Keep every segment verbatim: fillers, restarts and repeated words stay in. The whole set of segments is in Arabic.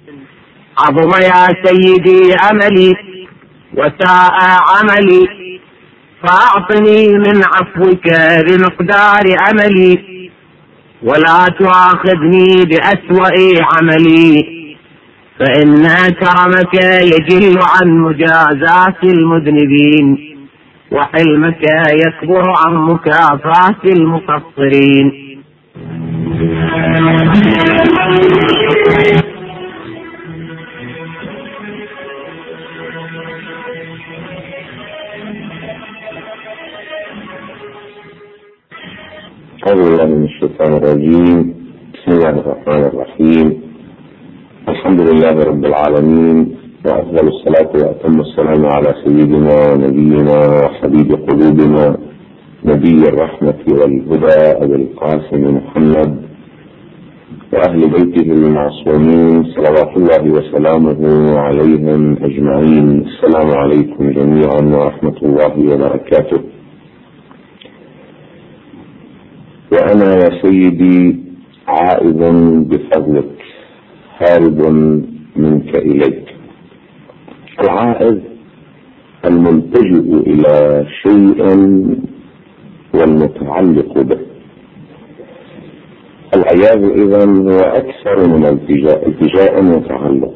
عظم يا سيدي أملي وساء عملي، فأعطني من عفوك بمقدار أملي، ولا تؤاخذني بأسوأ عملي، فإن كرمك يجل عن مجازات المذنبين، وحلمك يكبر عن مكافاة المقصرين. أعوذ بالله من الشيطان الرجيم. بسم الله الرحمن الرحيم. الحمد لله رب العالمين، وأفضل الصلاة وأتم السلام على سيدنا ونبينا وحبيب قلوبنا نبي الرحمة والهدى أبي القاسم محمد وأهل بيته المعصومين صلوات الله وسلامه عليهم أجمعين. السلام عليكم جميعا ورحمة الله وبركاته. وأنا يا سيدي عائد بفضلك، هارب منك إليك. العائد الملتجئ إلى شيء والمتعلق به. العياذ إذن هو أكثر من التجاء، التجاء وتعلق.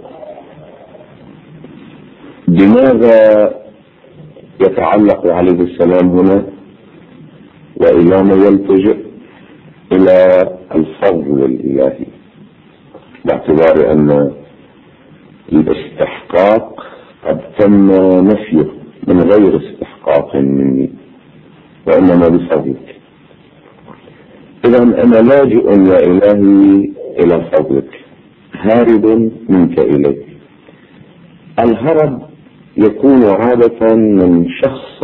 بماذا يتعلق عليه السلام هنا وإلى ما يلتجئ؟ إلى الفضل الإلهي، باعتبار أن الاستحقاق قد تم نفيه من غير استحقاق مني، وإنما بفضلك. إذن أنا لاجئ يا إلهي إلى فضلك، هارب منك إليك. الهرب يكون عادة من شخص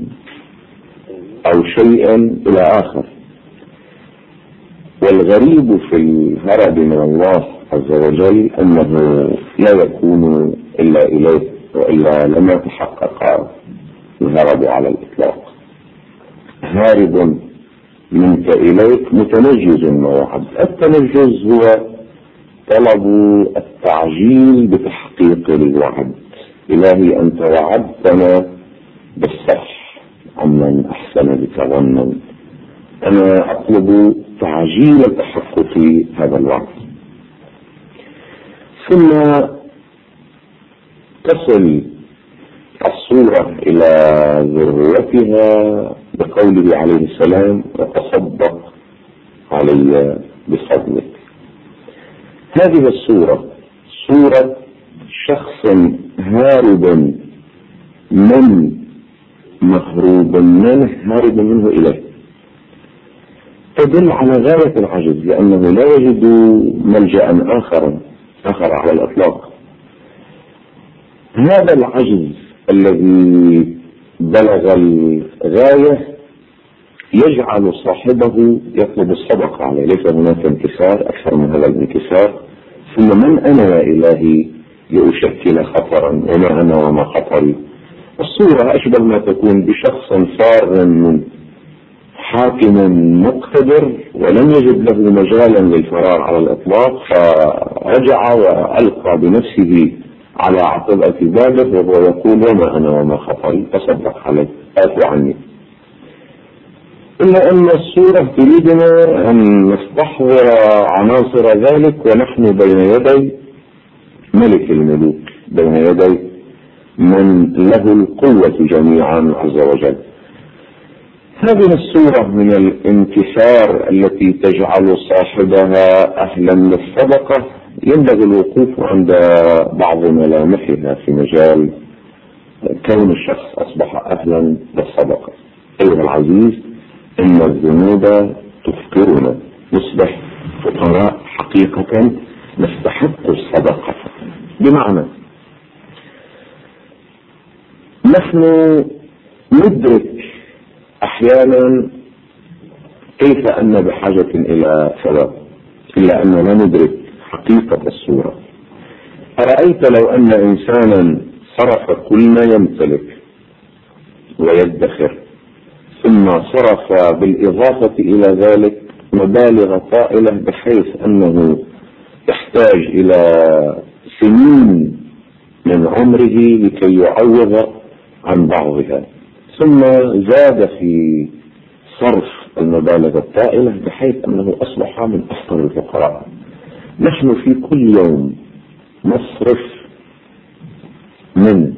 أو شيء إلى آخر، والغريب في الهرب من الله عز وجل أنه لا يكون إلا إليه، وإلا لما تحقق الهرب على الإطلاق. هارب منك إليك متنجز موعد. التنجز هو طلب التعجيل بتحقيق الوعد. إلهي أنت وعدتنا بالصح عمن أحسن بك ظنا، أنا أطلب تعجيل تحقق هذا الوعد. ثم تصل الصورة إلى ذروتها بقوله عليه السلام وتصدق علي بفضلك. هذه الصورة صورة شخص هارب من مهروب منه، هارب منه إليه، تدل على غاية العجز، لأنه لا يجد ملجأ آخر آخر على الإطلاق. هذا العجز الذي بلغ الغاية يجعل صاحبه يطلب الصدقة عليه. ليس هناك انكسار أكثر من هذا الانكسار. ثم من أنا يا إلهي لأشكل خطرا، وما أنا وما خطري. الصورة أشبه ما تكون بشخص فار من حاكم مقتدر ولم يجد له مجالا للفرار على الإطلاق، فرجع وألقى بنفسه على عتبة بابه وهو يقول وما أنا وما خطري، تصدق عليه، آت عني. إلا أن الصورة تريدنا أن نستحضر عناصر ذلك ونحن بين يدي ملك الملوك، بين يدي من له القوة جميعا عز وجل. هذه الصورة من الانكسار التي تجعل صاحبها أهلا للصدقة ينبغي الوقوف عند بعض ملامحها في مجال كون الشخص أصبح أهلا للصدقة. أيها العزيز، إن الذنوب تفكرنا، نصبح فقراء حقيقة نستحق الصدقة. بمعنى نحن ندرك أحيانا كيف أن بحاجة إلى ثواب، إلا أننا ندرك حقيقة الصورة. أرأيت لو أن إنسانا صرف كل ما يمتلك ويدخر، ثم صرف بالإضافة إلى ذلك مبالغ طائلة بحيث أنه يحتاج إلى سنين من عمره لكي يعوض عن بعضها، ثم زاد في صرف المبالغ الطائلة بحيث أنه أصبح من أفقر الفقراء. نحن في كل يوم نصرف من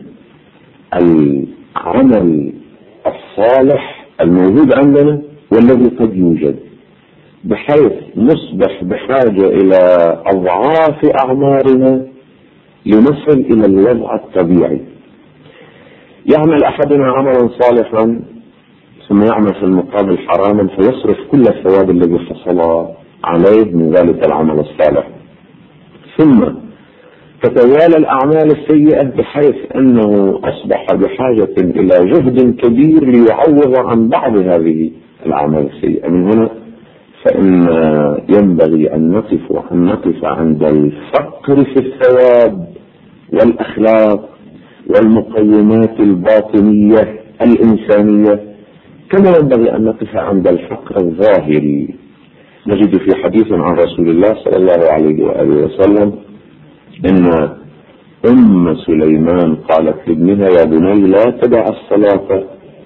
العمل الصالح الموجود عندنا والذي قد يوجد، بحيث نصبح بحاجة إلى أضعاف أعمارنا لنصل إلى الوضع الطبيعي. يعمل أحدنا عملا صالحا ثم يعمل في المقابل حراما فيصرف كل الثواب الذي حصل عليه من ذلك العمل الصالح، ثم تتوالى الأعمال السيئة بحيث أنه أصبح بحاجة إلى جهد كبير ليعوض عن بعض هذه الأعمال السيئة. من هنا فإن ينبغي أن نقف أن نقف عند الفقر في الثواب والأخلاق والمقومات الباطنية الإنسانية، كما ينبغي أن نقف عند الفقر الظاهري. نجد في حديث عن رسول الله صلى الله عليه وآله وسلم إن أم سليمان قالت لابنها: يا بني لا تدع الصلاة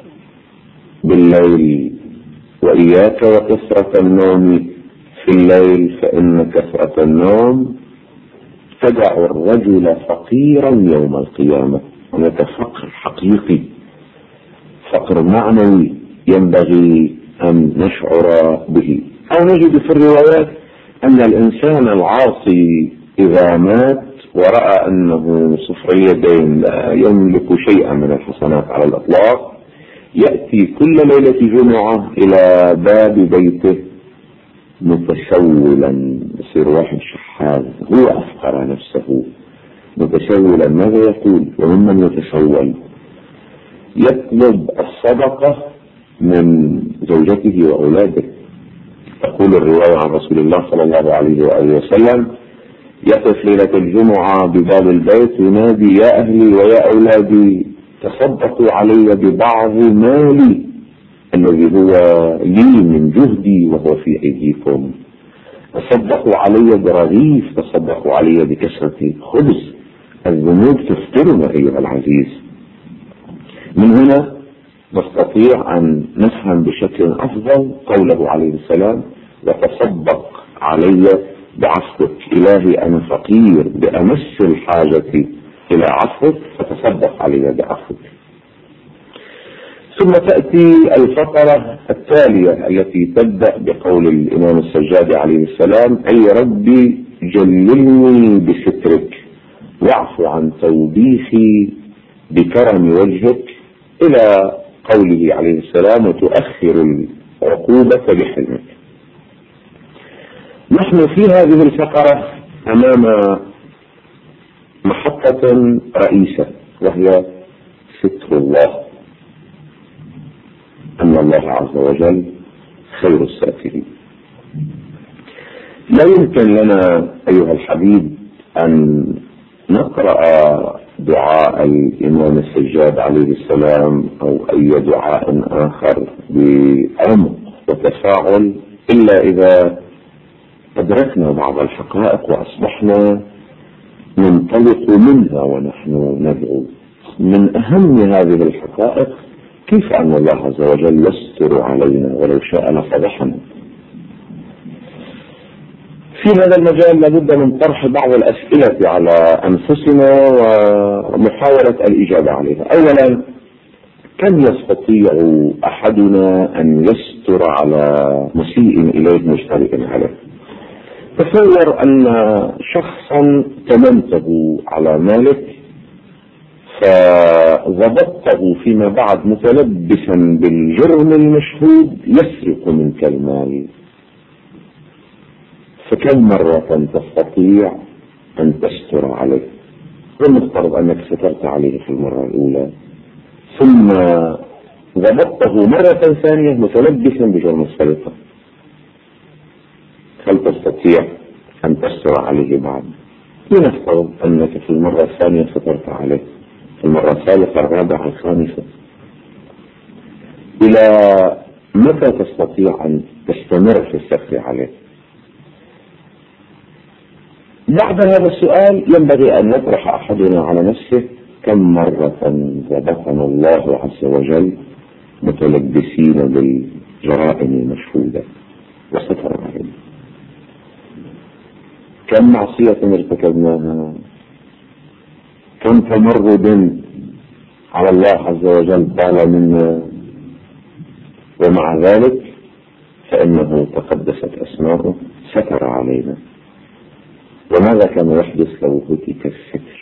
بالليل وإياك وكثرة النوم في الليل فإن كثرة النوم تدع الرجل فقيرا يوم القيامة. هناك فقر حقيقي، فقر معنوي ينبغي أن نشعر به. أو نجد في الروايات أن الإنسان العاصي إذا مات ورأى أنه صفر يدين لا يملك شيئا من الحسنات على الإطلاق، يأتي كل ليلة جمعة إلى باب بيته متسولا، يصير واحد شحاذ، هو أفقر نفسه متسولا. ماذا يقول؟ وممن يتسول؟ يطلب الصدقة من زوجته وأولاده. تقول الرواية عن رسول الله صلى الله عليه وآله وسلم: يقف ليلة الجمعة بباب البيت ينادي: يا أهلي ويا أولادي تصدقوا علي ببعض مالي الذي هو لي من جهدي وهو في أيديكم، تصدقوا علي برغيف، تصدقوا علي بكسرة خبز، الذنوب تفترنا أيها العزيز. من هنا نستطيع أن نفهم بشكل أفضل قوله عليه السلام: وتصدق علي بعفوك. إلهي أنا فقير بأمس الحاجة إلى عفوك فتصدق علي بعفوك. ثم تأتي الفقرة التالية التي تبدأ بقول الإمام السجاد عليه السلام: أي ربي جللني بسترك واعف عن توبيخي بكرم وجهك، إلى قوله عليه السلام: وتؤخر العقوبة بحلمك. نحن في هذه الفقرة أمام محطة رئيسة وهي ستر الله، أن الله عز وجل خير الساترين. لا يمكن لنا أيها الحبيب أن نقرأ دعاء الإمام السجاد عليه السلام أو أي دعاء آخر بعمق وتفاعل إلا إذا أدركنا بعض الحقائق وأصبحنا ننطلق منها ونحن ندعو. من أهم هذه الحقائق كيف أن الله عز وجل يستر علينا ولو شاء لفضحنا. في هذا المجال لابد من طرح بعض الأسئلة على أنفسنا ومحاولة الإجابة عليها. أولا، كم يستطيع أحدنا أن يستر على مسيء إليه مجترئ عليه؟ تصور أن شخصا تمنته على مالك فضبطته فيما بعد متلبسا بالجرم المشهود يسرق منك المال، فكم مرة تستطيع أن تستر عليه؟ ونفترض أنك سترت عليه في المرة الأولى ثم ضبطته مرة ثانية متلبسا بجرم السرقة، هل تستطيع أن تستر عليه بعد؟ لنفترض أنك في المرة الثانية سترت عليه، في المرة الثالثة الرابعة الخامسة، إلى متى تستطيع أن تستمر في الستر عليه؟ بعد هذا السؤال ينبغي أن يطرح أحدنا على نفسه: كم مرة ذبحنا الله عز وجل متلبسين بالجرائم المشهودة وستر علينا؟ كم معصية ارتكبناها؟ كم تمرد على الله عز وجل طال منا؟ ومع ذلك فإنه تقدست أسماؤه ستر علينا. وماذا كان يحدث لو هتك الستر؟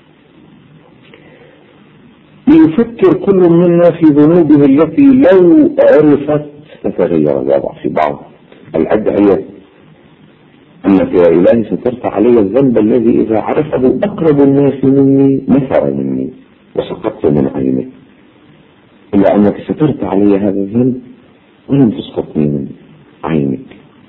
ليفكر كل منا في ذنوبه التي لو عرفت تتغير الوضع. في بعض الأدعية: أنك يا إلهي سترت علي الذنب الذي إذا عرفه أقرب الناس مني نفر مني وسقطت من عينك، إلا أنك سترت علي هذا الذنب ولم تسقطني من عينك.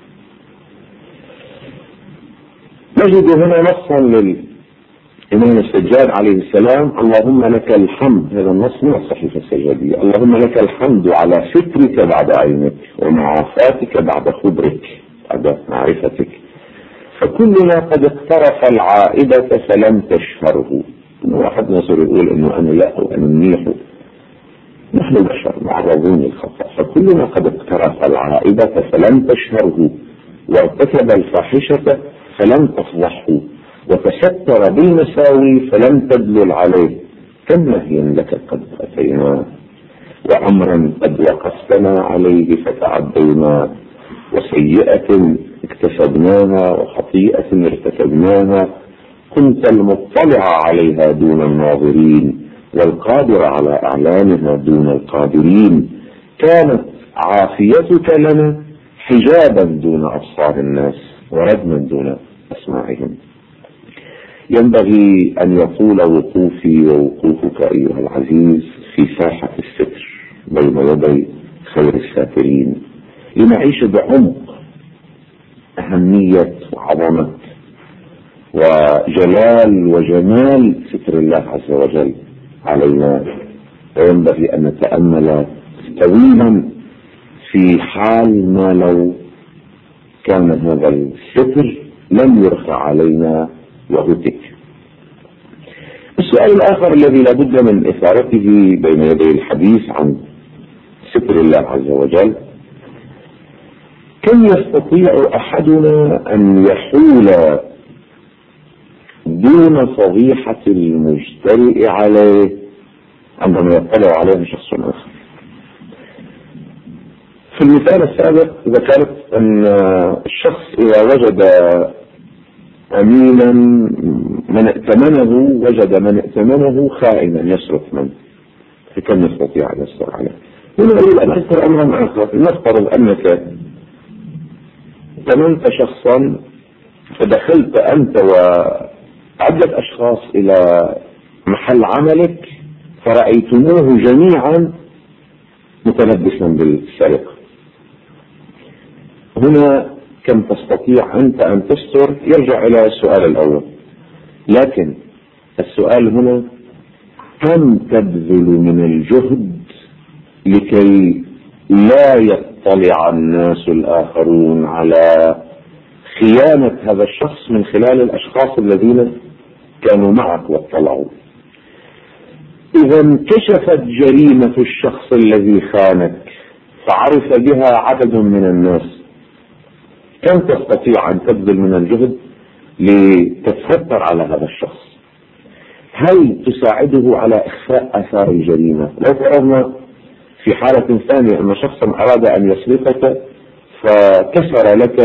نجد هنا نصا للإمام السجاد عليه السلام: اللهم لك الحمد. هذا النص من الصحيفة السجادية: اللهم لك الحمد على سترك بعد عينك ومعافاتك بعد خبرك بعد معرفتك، فكلنا قد اقترف العائدة فلم تشهره. واحد نصر يقول انه انا لا وانا منيح، نحن بشر معرضون للخطأ، فكلنا قد اقترف العائدة فلم تشهره، وارتكب الفاحشة فلم تفضحه، وتستر بالمساوي فلم تدلل عليه. كم نهي لك قد أتينا، وأمرا قد وقفتنا عليه فتعدينا، وسيئة اكتسبناها وخطيئة ارتكبناها كنت المطلع عليها دون الناظرين والقادر على إعلانها دون القادرين. كانت عافيتك لنا حجابا دون أبصار الناس وردما دون أسماعهم. ينبغي أن يطول وقوفي ووقوفك أيها العزيز في ساحة الستر بين يدي خير الساترين، لنعيش بعمق أهمية وعظمة وجلال وجمال ستر الله عز وجل علينا. وينبغي أن نتأمل طويلا في حال ما لو كان هذا الستر لم يرفع علينا وهتك. السؤال الآخر الذي لابد من إثارته بين يدي الحديث عن ستر الله عز وجل: كم يستطيع أحدنا أن يحول دون فضيحة المجترئ عليه عندما يطلع عليه شخص آخر؟ في المثال السابق ذكرت أن الشخص إذا وجد أمينا من ائتمنه وجد من ائتمنه خائنا يسرق منه، فكم يستطيع أن يسرق عليه؟ هنا أريد أن أذكر أمرا آخر. نفترض أنك ائتمنت شخصا فدخلت أنت وعدة أشخاص إلى محل عملك فرأيتموه جميعا متلبسا بالسرقة. هنا كم تستطيع أنت أن تستر؟ يرجع إلى السؤال الأول، لكن السؤال هنا: كم تبذل من الجهد لكي لا يطلع الناس الآخرون على خيانة هذا الشخص من خلال الأشخاص الذين كانوا معك واطلعوا؟ إذا انكشفت جريمة الشخص الذي خانك فعرف بها عدد من الناس، كم تستطيع أن تبذل من الجهد لتتستر على هذا الشخص؟ هل تساعده على إخفاء آثار الجريمة؟ لو فرضنا في حالة ثانية أن شخصا أراد أن يسرقك فكسر لك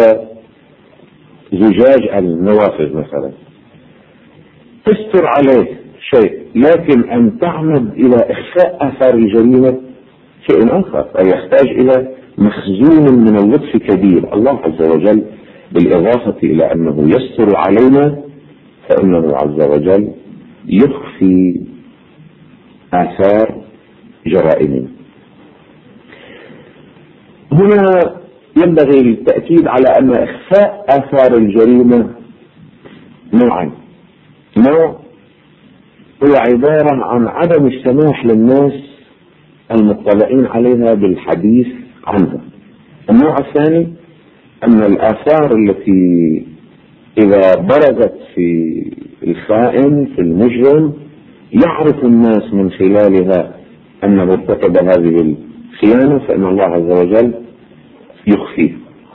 زجاج النوافذ مثلا، تستر عليه شيء، لكن أن تعمد إلى إخفاء آثار الجريمة شيء آخر، أي يحتاج إلى مخزون من اللطف كبير. الله عز وجل بالإضافة إلى أنه يستر علينا فإنه عز وجل يخفي آثار جرائمنا. هنا ينبغي التأكيد على أن إخفاء آثار الجريمة نوعين: نوع هو عبارة عن عدم السماح للناس المطلعين عليها بالحديث عنها. النوع الثاني أن الآثار التي إذا برزت في الخائن في المجرم يعرف الناس من خلالها أنه ارتكب هذه الخيانة، فإن الله عز وجل يخفيه.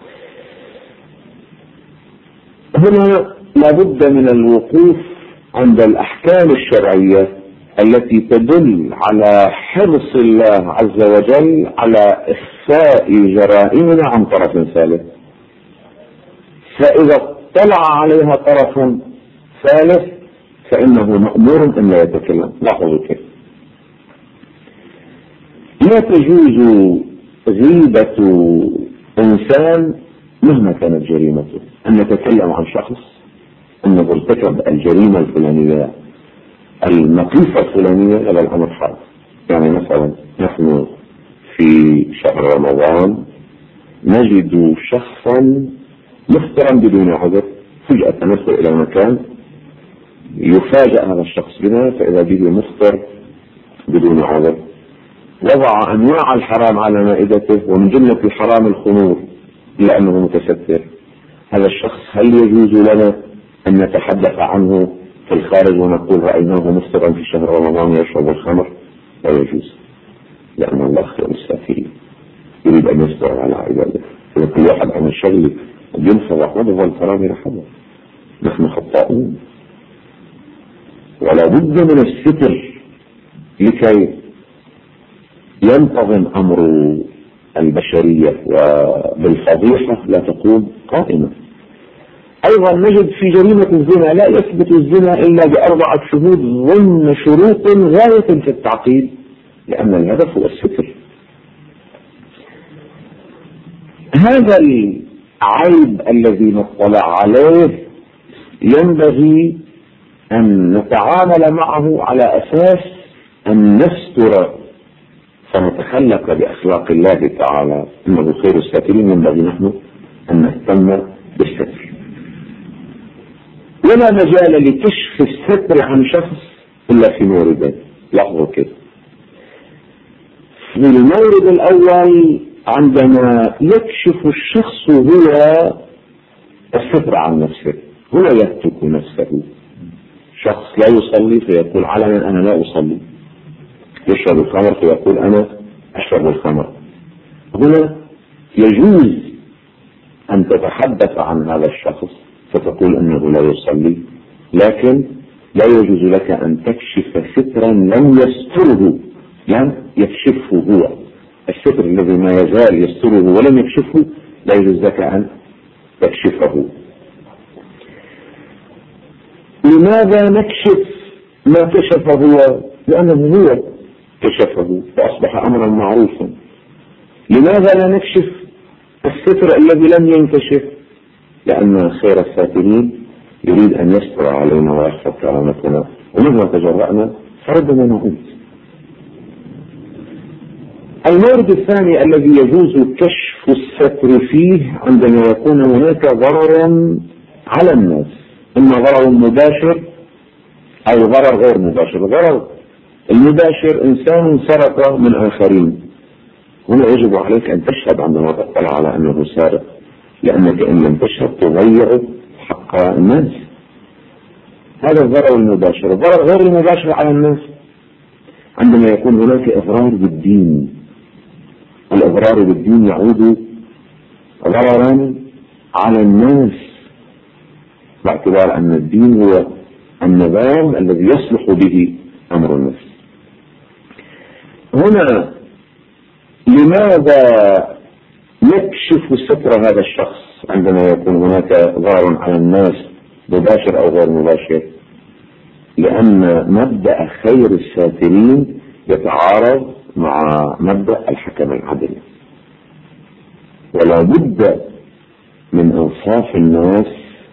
هنا لابد من الوقوف عند الأحكام الشرعية التي تدل على حرص الله عز وجل على إخفاء جرائمنا عن طرف ثالث. فإذا اطلع عليها طرف ثالث فإنه مأمور أن لا يتكلم. لاحظوا كيف لا تجوز غيبة إنسان مهما كانت جريمته. أن نتكلم عن شخص أنه ارتكب الجريمة الفلانية المقيفة الفلانية، هذا الأمر حرام. يعني مثلا نحن في شهر رمضان نجد شخصا مفترا بدون عذر، فجأة ندخل إلى مكان يفاجأ هذا الشخص بنا فإذا به مفتر بدون عذر، وضع أنواع الحرام على مائدته ومن جملة الحرام الخمور لأنه متستر. هذا الشخص هل يجوز لنا أن نتحدث عنه في الخارج ونقول رأيناه مفترا في شهر رمضان يشرب الخمر؟ لا يجوز، لأن الله خير السافرين يريد أن يستر على عباده. إذا كل واحد عن الشغل ينفض أحمده والفرام رحمه. نحن خطاؤون ولا بد من الستر لكي ينتظم أمر البشرية وبالفضيحة لا تقوم قائمة. أيضا نجد في جريمة الزنا لا يثبت الزنا إلا بأربعة شهود ضمن شروط غاية في التعقيد، لأن الهدف هو الستر. هذا العيب الذي نطلع عليه ينبغي أن نتعامل معه على أساس أن نستر فنتخلق بأخلاق الله تعالى إنه خير الساترين. ينبغي نحن أن نهتم بالستر، ولا مجال لكشف الستر عن شخص إلا في موردين. لاحظوا كده، في المورد الأول عندما يكشف الشخص هو الستر عن نفسه، هو يهتك نفسه. شخص لا يصلي فيقول علنا أنا لا أصلي، يشرب الخمر فيقول أنا أشرب الخمر. هنا يجوز أن تتحدث عن هذا الشخص فتقول أنه لا يصلي، لكن لا يجوز لك أن تكشف سترا لم يستره، لم يكشفه هو. الستر الذي ما يزال يستره ولم يكشفه لا يجوز لك أن تكشفه. لماذا نكشف ما كشفه هو؟ لأنه هو كشفه فأصبح أمرا معروفا. لماذا لا نكشف الستر الذي لم ينكشف؟ لأن خير الساترين يريد أن يستر علينا ويحفظ كرامتنا، ومهما تجرأنا فربما نعود. المورد الثاني الذي يجوز كشف الستر فيه عندما يكون هناك ضرر على الناس، إما ضرر مباشر أو ضرر غير مباشر. ضرر المباشر إنسان سرق من آخرين، هنا يجب عليك أن تشهد عندما تطلع على أنه سارق، لأنك إن لم تشهد تضيع حق الناس. هذا الضرر المباشر. الضرر غير المباشر على الناس عندما يكون هناك إضرار بالدين. الإضرار بالدين يعود ضررا على الناس باعتبار أن الدين هو النظام الذي يصلح به أمر الناس. هنا لماذا نكشف ستر هذا الشخص عندما يكون هناك ضرر على الناس مباشر أو غير مباشر؟ لأن مبدأ خير الساترين يتعارض مع مبدأ الحكم العدل، ولا بد من إنصاف الناس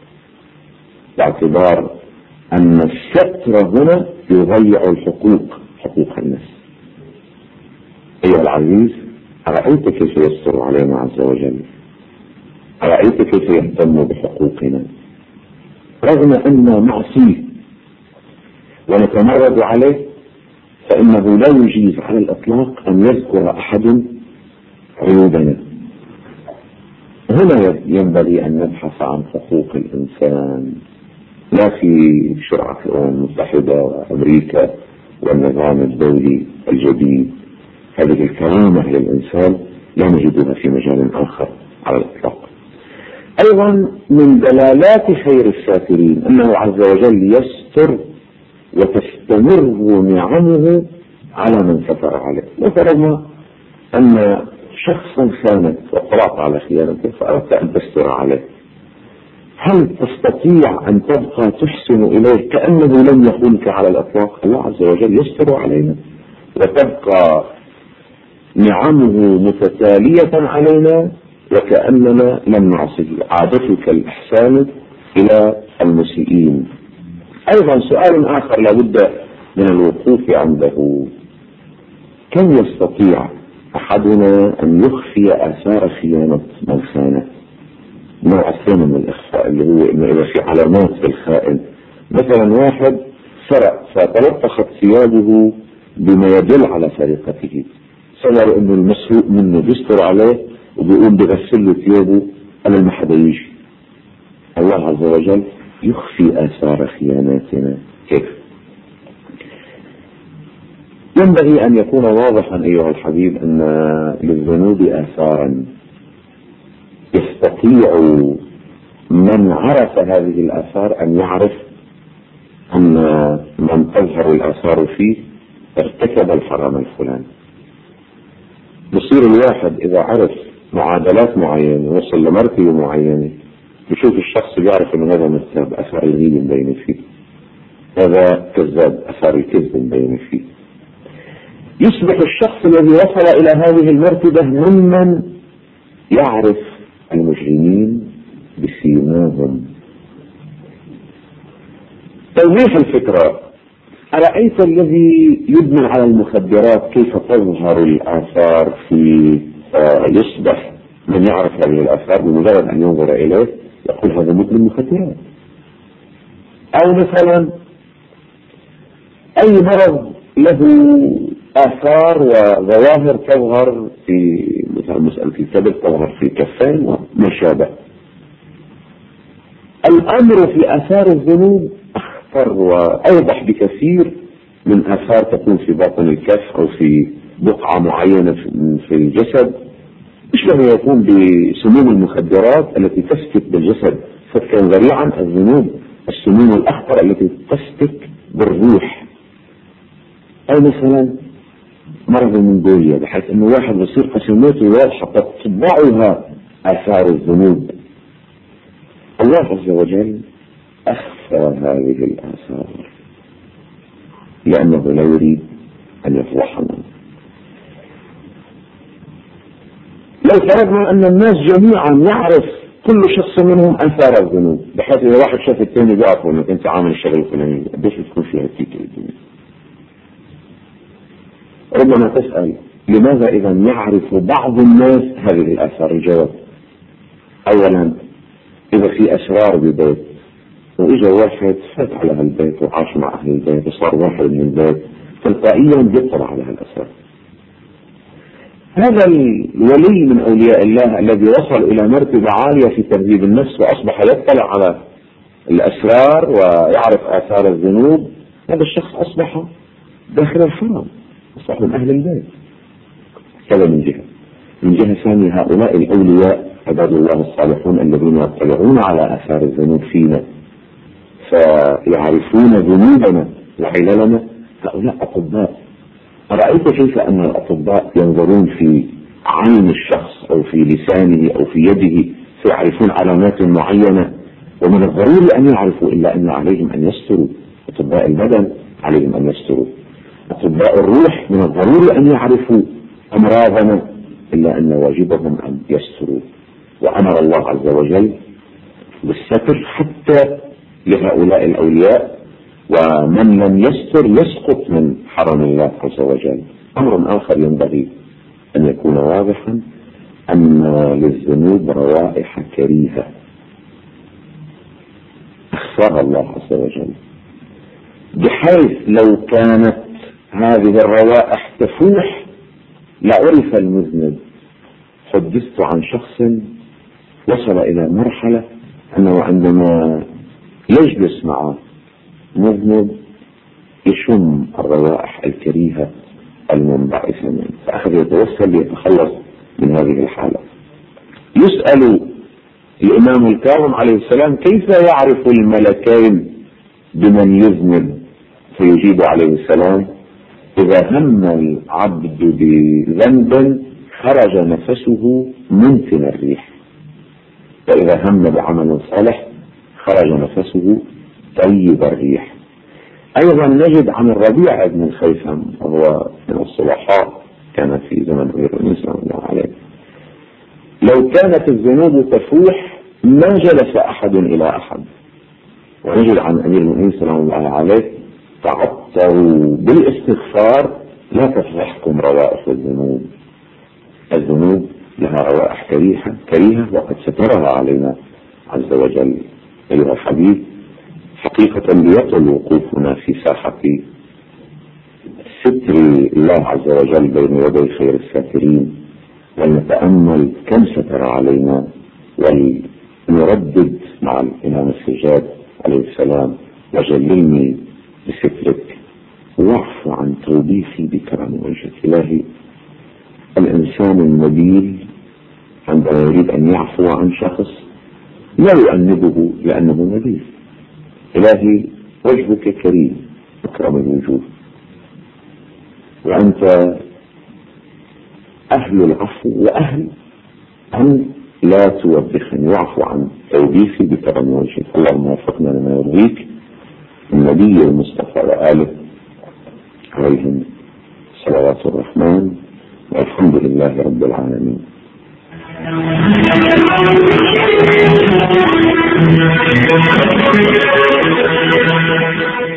باعتبار أن الستر هنا يضيع الحقوق، حقوق الناس. أيها العزيز، أرأيت كيف يستر علينا عز وجل؟ أرأيت كيف يهتم بحقوقنا رغم أن معصيه ونتمرد عليه؟ فإنه لا يجيز على الإطلاق أن يذكر أحد عيوبنا. هنا ينبغي أن نبحث عن حقوق الإنسان، لا في شرعة الأمم المتحدة وأمريكا والنظام الدولي الجديد. هذه الكرامة للإنسان لا نجدها في مجال آخر على الإطلاق. أيضا من دلالات خير الساترين أنه عز وجل يستر وتستمر نعمه على من ستر عليه. مثلا أن شخصا خانك وقرأت على خيانته فأردت أن تستر عليه، هل تستطيع أن تبقى تحسن إليه كأنه لم يخونك على الإطلاق؟ الله عز وجل يستر علينا وتبقى نعمه متتالية علينا وكأننا لم نعصيه. عادتك الإحسان إلى المسيئين. أيضا سؤال آخر لابد من الوقوف عنده: كم يستطيع أحدنا أن يخفي آثار خيانة من خانه؟ نوع الثاني من الإخفاء اللي هو إنه إذا في علامات في الخائن، مثلا واحد سرق فتلطخت ثيابه بما يدل على سرقته، صار إنه المسروق منه بيستر عليه وبيقوم بغسل له ثيابه أنا ما حدا يجي. الله عز وجل يخفي آثار خياناتنا. كيف؟ ينبغي أن يكون واضحا أيها الحبيب أن للذنوب آثارا، يستطيع من عرف هذه الآثار أن يعرف أن من تظهر الآثار فيه ارتكب الحرام الفلاني. يصير الواحد إذا عرف معادلات معينة وصل لمرتبة معينة يشوف الشخص بيعرف أن هذا مرتب، أثار الغيب مبين فيه، هذا كذاب، أثار الكذب مبين فيه. يصبح الشخص الذي وصل إلى هذه المرتبة ممن يعرف المجرمين بسيماهم. توضيح الفكرة: أرأيت الذي يدمن على المخدرات كيف تظهر الآثار في آه يصبح من يعرف هذه الآثار بمجرد أن ينظر إليه يقول هذا مدمن مخدرات. أو مثلا أي مرض له آثار وظواهر تظهر في مثلا مسألة الكبد تظهر في الكفين وما شابه. الأمر في آثار الذنوب أخطر وأوضح بكثير من آثار تكون في باطن الكف أو في بقعة معينة في الجسد، مش لما يكون بسموم المخدرات التي تسكت بالجسد سكا ذريعا. الذنوب السموم الأخطر التي تسكت بالروح. أو مثلا مرض المنجوليا بحيث انه واحد يصير قسماته واضحة تتبعها آثار الذنوب. الله عز وجل أخفى هذه الآثار لأنه لا يريد أن يفضحنا. لو فرضنا أن الناس جميعا يعرف كل شخص منهم آثار الذنوب بحيث إذا واحد شاف الثاني بيعرفوا أنك أنت عامل الشغل الفلاني، قديش بتكون فيها هتيك الدنيا؟ ربما تسأل لماذا إذا يعرف بعض الناس هذه الآثار؟ الجواب: أولا إذا في أسرار ببيت وإجا واحد فات على هالبيت وعاش مع أهل البيت وصار واحد من البيت تلقائيا بيطلع على هالأسرار. هذا الولي من أولياء الله الذي وصل إلى مرتبة عالية في تهذيب النفس وأصبح يطلع على الأسرار ويعرف آثار الذنوب، هذا الشخص أصبح داخل الحرم، أصبح من أهل البيت. هذا من جهة. من جهة ثانية هؤلاء الأولياء عباد الله الصالحون الذين يطلعون على آثار الذنوب فينا فيعرفون ذنوبنا وعللنا، هؤلاء أطباء. أرأيت كيف أن الأطباء ينظرون في عين الشخص أو في لسانه أو في يده فيعرفون علامات معينة، ومن الضروري أن يعرفوا إلا أن عليهم أن يستروا. أطباء البدن عليهم أن يستروا. أطباء الروح من الضروري أن يعرفوا أمراضنا إلا أن واجبهم أن يستروا. وأمر الله عز وجل بالستر حتى لهؤلاء الأولياء، ومن لم يستر يسقط من حرم الله عز وجل. أمر آخر ينبغي أن يكون واضحا: أن للذنوب روائح كريهة أخفاها الله عز وجل، بحيث لو كانت هذه الروائح تفوح لعرف المذنب. حدثت عن شخص وصل إلى مرحلة أنه عندما يجلس مع مذنب يشم الروائح الكريهة المنبعثة منه، فأخذ يتوسل ليتخلص من هذه الحالة. يسأل الإمام الكاظم عليه السلام كيف يعرف الملكين بمن يذنب، فيجيب عليه السلام: إذا هم العبد بذنب خرج نفسه منتن الريح، وإذا هم بعمل صالح خرج نفسه طيب الريح. أيضا نجد عن الربيع بن الخيثم وهو من الصلحاء كان في زمن أمير المؤمنين صلى الله عليه وسلم: لو كانت الذنوب تفوح ما جلس أحد إلى أحد. ونجد عن أمير المؤمنين صلى الله عليه: تعطروا بالاستغفار لا تفضحكم روائح الذنوب. الذنوب لها روائح كريهة كريهة وقد سترها علينا عز وجل. أيها الحبيب، حقيقة ليطل وقوفنا في ساحة ستر الله عز وجل بين يدي خير الساترين، ولنتأمل كم ستر علينا، ونردد مع الإمام السجاد عليه السلام: وجللني بسترك واعف عن توبيخي بكرم وجهك. إلهي، الإنسان النبيل عندما يريد أن يعفو عن شخص لا يؤنبه لأنه نبيل. إلهي، وجهك كريم أكرم الوجوه، وأنت أهل العفو وأهل أن لا توبخني، واعف عن توبيخي بكرم وجهك. اللهم وفقنا لما يرضيك. النبي المصطفى وآله عليهم صلوات الرحمن، والحمد لله رب العالمين. Thank you.